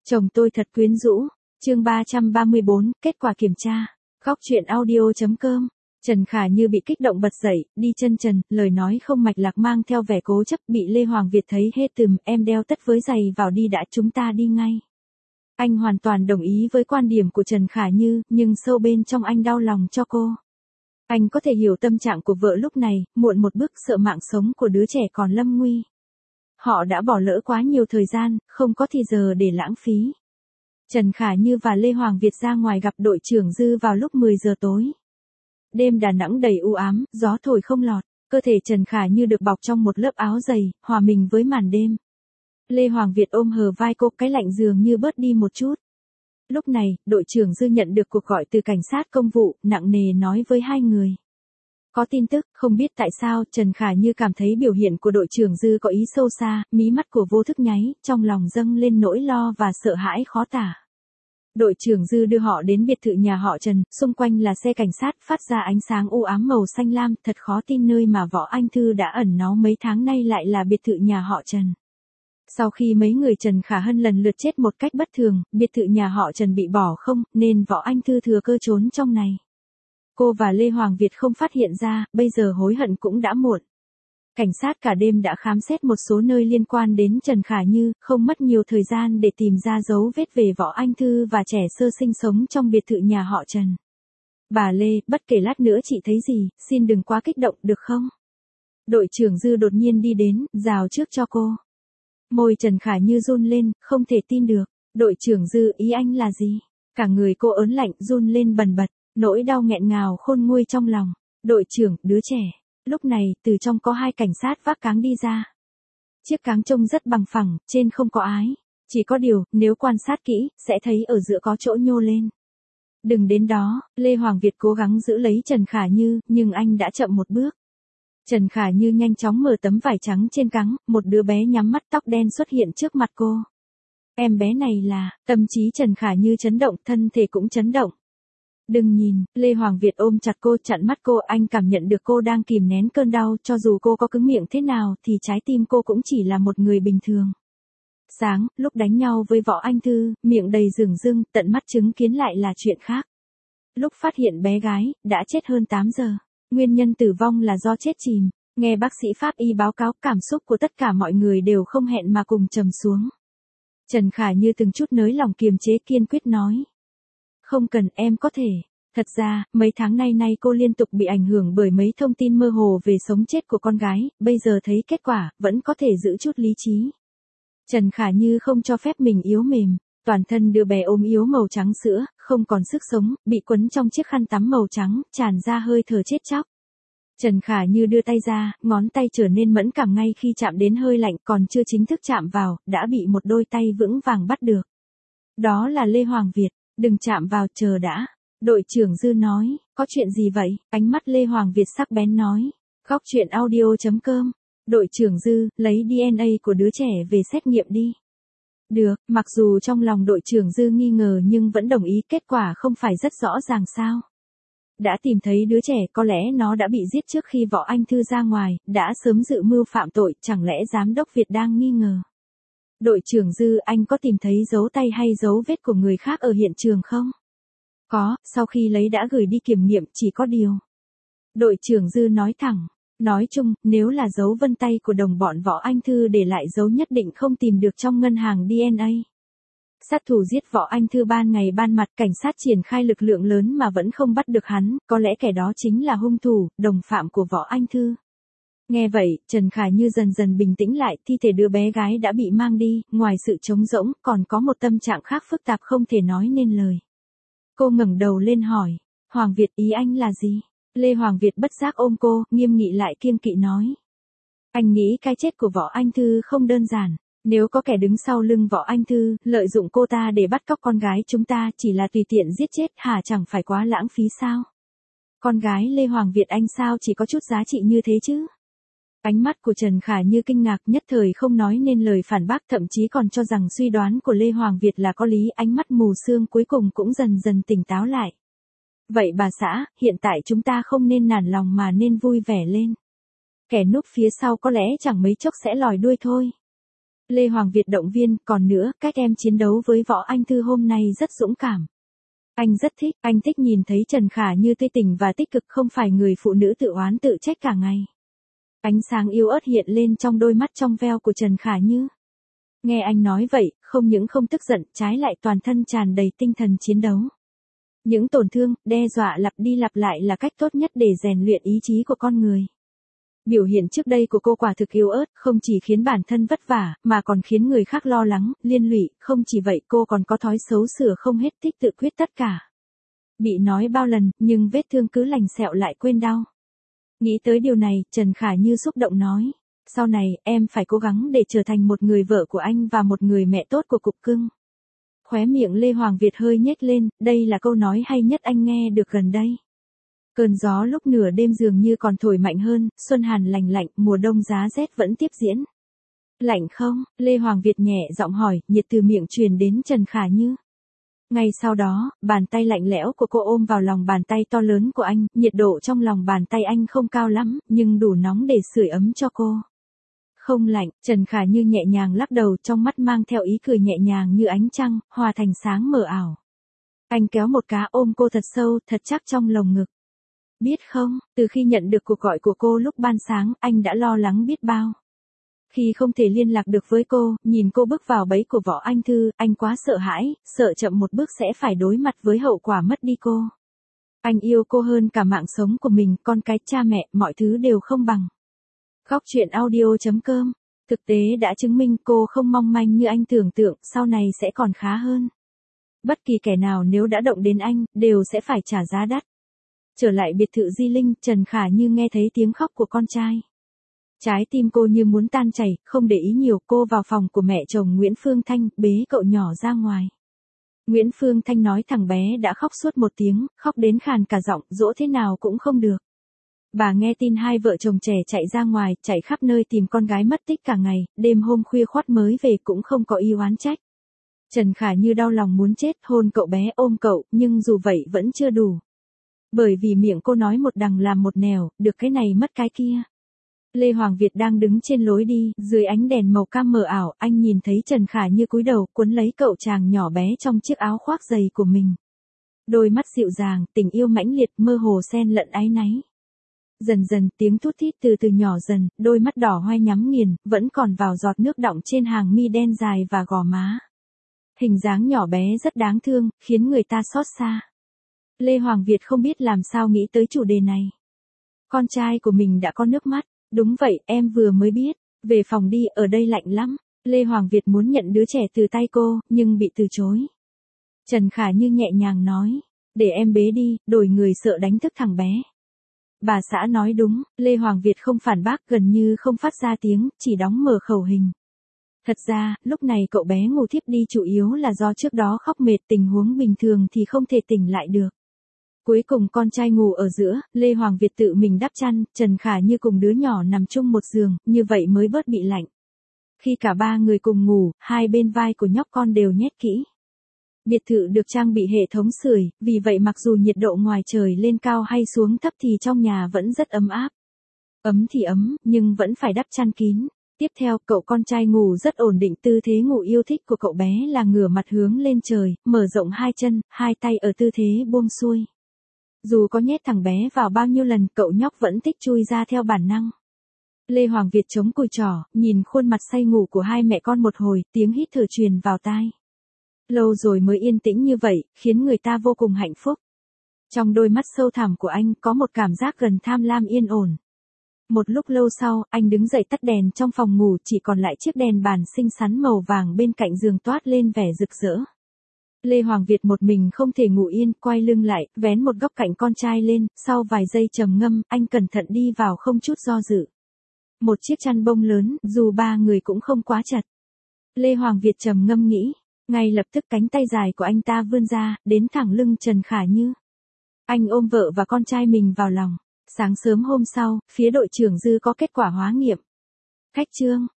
Chồng tôi thật quyến rũ. Chương 334, kết quả kiểm tra. Góc truyện audio.com. Trần Khả Như bị kích động bật dậy, đi chân trần, lời nói không mạch lạc mang theo vẻ cố chấp, bị Lê Hoàng Việt thấy hê từm, em đeo tất với giày vào đi đã, chúng ta đi ngay. Anh hoàn toàn đồng ý với quan điểm của Trần Khả Như, nhưng sâu bên trong anh đau lòng cho cô. Anh có thể hiểu tâm trạng của vợ lúc này, muộn một bước sợ mạng sống của đứa trẻ còn lâm nguy. Họ đã bỏ lỡ quá nhiều thời gian, không có thì giờ để lãng phí. Trần Khả Như và Lê Hoàng Việt ra ngoài gặp đội trưởng Dư vào lúc 10 giờ tối. Đêm Đà Nẵng đầy u ám, gió thổi không lọt, cơ thể Trần Khả Như được bọc trong một lớp áo dày, hòa mình với màn đêm. Lê Hoàng Việt ôm hờ vai cô, cái lạnh dường như bớt đi một chút. Lúc này, đội trưởng Dư nhận được cuộc gọi từ cảnh sát công vụ, nặng nề nói với hai người. Có tin tức, không biết tại sao, Trần Khả Như cảm thấy biểu hiện của đội trưởng Dư có ý sâu xa, mí mắt của vô thức nháy, trong lòng dâng lên nỗi lo và sợ hãi khó tả. Đội trưởng Dư đưa họ đến biệt thự nhà họ Trần, xung quanh là xe cảnh sát phát ra ánh sáng u ám màu xanh lam, thật khó tin nơi mà Võ Anh Thư đã ẩn náu mấy tháng nay lại là biệt thự nhà họ Trần. Sau khi mấy người Trần Khả Hân lần lượt chết một cách bất thường, biệt thự nhà họ Trần bị bỏ không, nên Võ Anh Thư thừa cơ trốn trong này. Cô và Lê Hoàng Việt không phát hiện ra, bây giờ hối hận cũng đã muộn. Cảnh sát cả đêm đã khám xét một số nơi liên quan đến Trần Khả Như, không mất nhiều thời gian để tìm ra dấu vết về Võ Anh Thư và trẻ sơ sinh sống trong biệt thự nhà họ Trần. Bà Lê, bất kể lát nữa chị thấy gì, xin đừng quá kích động được không? Đội trưởng Dư đột nhiên đi đến, rào trước cho cô. Môi Trần Khả Như run lên, không thể tin được. Đội trưởng Dư, ý anh là gì? Cả người cô ớn lạnh, run lên bần bật, nỗi đau nghẹn ngào khôn nguôi trong lòng. Đội trưởng, đứa trẻ. Lúc này, từ trong có hai cảnh sát vác cáng đi ra. Chiếc cáng trông rất bằng phẳng, trên không có ái. Chỉ có điều, nếu quan sát kỹ, sẽ thấy ở giữa có chỗ nhô lên. Đừng đến đó, Lê Hoàng Việt cố gắng giữ lấy Trần Khả Như, nhưng anh đã chậm một bước. Trần Khả Như nhanh chóng mở tấm vải trắng trên cáng, một đứa bé nhắm mắt tóc đen xuất hiện trước mặt cô. Em bé này là, tâm trí Trần Khả Như chấn động, thân thể cũng chấn động. Đừng nhìn, Lê Hoàng Việt ôm chặt cô, chặn mắt cô, anh cảm nhận được cô đang kìm nén cơn đau, cho dù cô có cứng miệng thế nào thì trái tim cô cũng chỉ là một người bình thường. Sáng, lúc đánh nhau với Võ Anh Thư, miệng đầy rừng rưng, tận mắt chứng kiến lại là chuyện khác. Lúc phát hiện bé gái, đã chết hơn 8 giờ. Nguyên nhân tử vong là do chết chìm. Nghe bác sĩ pháp y báo cáo, cảm xúc của tất cả mọi người đều không hẹn mà cùng trầm xuống. Trần Khả Như từng chút nới lòng kiềm chế, kiên quyết nói. Không cần, em có thể. Thật ra, mấy tháng nay cô liên tục bị ảnh hưởng bởi mấy thông tin mơ hồ về sống chết của con gái, bây giờ thấy kết quả, vẫn có thể giữ chút lý trí. Trần Khả Như không cho phép mình yếu mềm, toàn thân đứa bé ốm yếu màu trắng sữa, không còn sức sống, bị quấn trong chiếc khăn tắm màu trắng, tràn ra hơi thở chết chóc. Trần Khả Như đưa tay ra, ngón tay trở nên mẫn cảm ngay khi chạm đến hơi lạnh, còn chưa chính thức chạm vào, đã bị một đôi tay vững vàng bắt được. Đó là Lê Hoàng Việt. Đừng chạm vào, chờ đã. Đội trưởng Dư nói, có chuyện gì vậy? Ánh mắt Lê Hoàng Việt sắc bén nói. Góc truyện audio.com. Đội trưởng Dư, lấy DNA của đứa trẻ về xét nghiệm đi. Được, mặc dù trong lòng đội trưởng Dư nghi ngờ nhưng vẫn đồng ý, kết quả không phải rất rõ ràng sao. Đã tìm thấy đứa trẻ, có lẽ nó đã bị giết trước khi Võ Anh Thư ra ngoài, đã sớm dự mưu phạm tội, chẳng lẽ giám đốc Việt đang nghi ngờ. Đội trưởng Dư, anh có tìm thấy dấu tay hay dấu vết của người khác ở hiện trường không? Có, sau khi lấy đã gửi đi kiểm nghiệm, chỉ có điều. Đội trưởng Dư nói thẳng. Nói chung, nếu là dấu vân tay của đồng bọn Võ Anh Thư để lại dấu nhất định không tìm được trong ngân hàng DNA. Sát thủ giết Võ Anh Thư ban ngày ban mặt, cảnh sát triển khai lực lượng lớn mà vẫn không bắt được hắn, có lẽ kẻ đó chính là hung thủ, đồng phạm của Võ Anh Thư. Nghe vậy, Trần Khả Như dần dần bình tĩnh lại, thi thể đứa bé gái đã bị mang đi, ngoài sự trống rỗng, còn có một tâm trạng khác phức tạp không thể nói nên lời. Cô ngẩng đầu lên hỏi, Hoàng Việt, ý anh là gì? Lê Hoàng Việt bất giác ôm cô, nghiêm nghị lại kiêng kỵ nói. Anh nghĩ cái chết của Võ Anh Thư không đơn giản, nếu có kẻ đứng sau lưng Võ Anh Thư, lợi dụng cô ta để bắt cóc con gái chúng ta, chỉ là tùy tiện giết chết, hả, chẳng phải quá lãng phí sao? Con gái Lê Hoàng Việt anh sao chỉ có chút giá trị như thế chứ? Ánh mắt của Trần Khả Như kinh ngạc, nhất thời không nói nên lời phản bác, thậm chí còn cho rằng suy đoán của Lê Hoàng Việt là có lý, ánh mắt mù sương cuối cùng cũng dần dần tỉnh táo lại. Vậy bà xã, hiện tại chúng ta không nên nản lòng mà nên vui vẻ lên. Kẻ núp phía sau có lẽ chẳng mấy chốc sẽ lòi đuôi thôi. Lê Hoàng Việt động viên, còn nữa, cách em chiến đấu với Võ Anh Thư hôm nay rất dũng cảm. Anh rất thích, anh thích nhìn thấy Trần Khả Như tươi tỉnh và tích cực, không phải người phụ nữ tự oán tự trách cả ngày. Ánh sáng yếu ớt hiện lên trong đôi mắt trong veo của Trần Khả Như. Nghe anh nói vậy, không những không tức giận, trái lại toàn thân tràn đầy tinh thần chiến đấu. Những tổn thương, đe dọa lặp đi lặp lại là cách tốt nhất để rèn luyện ý chí của con người. Biểu hiện trước đây của cô quả thực yếu ớt, không chỉ khiến bản thân vất vả, mà còn khiến người khác lo lắng, liên lụy, không chỉ vậy cô còn có thói xấu sửa không hết, thích tự quyết tất cả. Bị nói bao lần, nhưng vết thương cứ lành sẹo lại quên đau. Nghĩ tới điều này, Trần Khả Như xúc động nói, sau này, em phải cố gắng để trở thành một người vợ của anh và một người mẹ tốt của cục cưng. Khóe miệng Lê Hoàng Việt hơi nhếch lên, đây là câu nói hay nhất anh nghe được gần đây. Cơn gió lúc nửa đêm dường như còn thổi mạnh hơn, xuân hàn lành lạnh, mùa đông giá rét vẫn tiếp diễn. Lạnh không? Lê Hoàng Việt nhẹ giọng hỏi, nhiệt từ miệng truyền đến Trần Khả Như. Ngay sau đó, bàn tay lạnh lẽo của cô ôm vào lòng bàn tay to lớn của anh, nhiệt độ trong lòng bàn tay anh không cao lắm, nhưng đủ nóng để sưởi ấm cho cô. Không lạnh, Trần Khả Như nhẹ nhàng lắc đầu, trong mắt mang theo ý cười nhẹ nhàng như ánh trăng, hòa thành sáng mờ ảo. Anh kéo một cá ôm cô thật sâu, thật chắc trong lồng ngực. Biết không, từ khi nhận được cuộc gọi của cô lúc ban sáng, anh đã lo lắng biết bao. Khi không thể liên lạc được với cô, nhìn cô bước vào bẫy của Võ Anh Thư, anh quá sợ hãi, sợ chậm một bước sẽ phải đối mặt với hậu quả mất đi cô. Anh yêu cô hơn cả mạng sống của mình, con cái, cha mẹ, mọi thứ đều không bằng. Góc truyện audio.com. Thực tế đã chứng minh cô không mong manh như anh tưởng tượng, sau này sẽ còn khá hơn. Bất kỳ kẻ nào nếu đã động đến anh, đều sẽ phải trả giá đắt. Trở lại biệt thự Di Linh, Trần Khả Như nghe thấy tiếng khóc của con trai. Trái tim cô như muốn tan chảy, không để ý nhiều, cô vào phòng của mẹ chồng Nguyễn Phương Thanh, bế cậu nhỏ ra ngoài. Nguyễn Phương Thanh nói thằng bé đã khóc suốt 1 tiếng, khóc đến khàn cả giọng, dỗ thế nào cũng không được. Bà nghe tin hai vợ chồng trẻ chạy ra ngoài, chạy khắp nơi tìm con gái mất tích cả ngày, đêm hôm khuya khoắt mới về cũng không có ý oán trách. Trần Khả Như đau lòng muốn chết, hôn cậu bé, ôm cậu, nhưng dù vậy vẫn chưa đủ. Bởi vì miệng cô nói một đằng làm một nẻo, được cái này mất cái kia. Lê Hoàng Việt đang đứng trên lối đi, dưới ánh đèn màu cam mờ ảo, anh nhìn thấy Trần Khả Như cúi đầu, cuốn lấy cậu chàng nhỏ bé trong chiếc áo khoác dày của mình. Đôi mắt dịu dàng, tình yêu mãnh liệt, mơ hồ xen lẫn áy náy. Dần dần, tiếng thút thít từ từ nhỏ dần, đôi mắt đỏ hoe nhắm nghiền, vẫn còn vào giọt nước đọng trên hàng mi đen dài và gò má. Hình dáng nhỏ bé rất đáng thương, khiến người ta xót xa. Lê Hoàng Việt không biết làm sao nghĩ tới chủ đề này. Con trai của mình đã có nước mắt. Đúng vậy, em vừa mới biết. Về phòng đi, ở đây lạnh lắm. Lê Hoàng Việt muốn nhận đứa trẻ từ tay cô, nhưng bị từ chối. Trần Khả Như nhẹ nhàng nói, để em bế đi, đổi người sợ đánh thức thằng bé. Bà xã nói đúng, Lê Hoàng Việt không phản bác, gần như không phát ra tiếng, chỉ đóng mở khẩu hình. Thật ra, lúc này cậu bé ngủ thiếp đi chủ yếu là do trước đó khóc mệt, tình huống bình thường thì không thể tỉnh lại được. Cuối cùng con trai ngủ ở giữa, Lê Hoàng Việt tự mình đắp chăn, Trần Khả Như cùng đứa nhỏ nằm chung một giường, như vậy mới bớt bị lạnh. Khi cả ba người cùng ngủ, hai bên vai của nhóc con đều nhét kỹ. Biệt thự được trang bị hệ thống sưởi, vì vậy mặc dù nhiệt độ ngoài trời lên cao hay xuống thấp thì trong nhà vẫn rất ấm áp. Ấm thì ấm, nhưng vẫn phải đắp chăn kín. Tiếp theo, cậu con trai ngủ rất ổn định, tư thế ngủ yêu thích của cậu bé là ngửa mặt hướng lên trời, mở rộng hai chân, hai tay ở tư thế buông xuôi. Dù có nhét thằng bé vào bao nhiêu lần, cậu nhóc vẫn thích chui ra theo bản năng. Lê Hoàng Việt chống cùi trỏ, nhìn khuôn mặt say ngủ của hai mẹ con một hồi, tiếng hít thở truyền vào tai. Lâu rồi mới yên tĩnh như vậy, khiến người ta vô cùng hạnh phúc. Trong đôi mắt sâu thẳm của anh có một cảm giác gần tham lam yên ổn. Một lúc lâu sau, anh đứng dậy tắt đèn trong phòng ngủ, chỉ còn lại chiếc đèn bàn xinh xắn màu vàng bên cạnh giường toát lên vẻ rực rỡ. Lê Hoàng Việt một mình không thể ngủ yên, quay lưng lại, vén một góc cạnh con trai lên, sau vài giây trầm ngâm, anh cẩn thận đi vào không chút do dự. Một chiếc chăn bông lớn, dù ba người cũng không quá chật. Lê Hoàng Việt trầm ngâm nghĩ, ngay lập tức cánh tay dài của anh ta vươn ra, đến thẳng lưng Trần Khả Như. Anh ôm vợ và con trai mình vào lòng. Sáng sớm hôm sau, phía đội trưởng Dư có kết quả hóa nghiệm. Khách trương,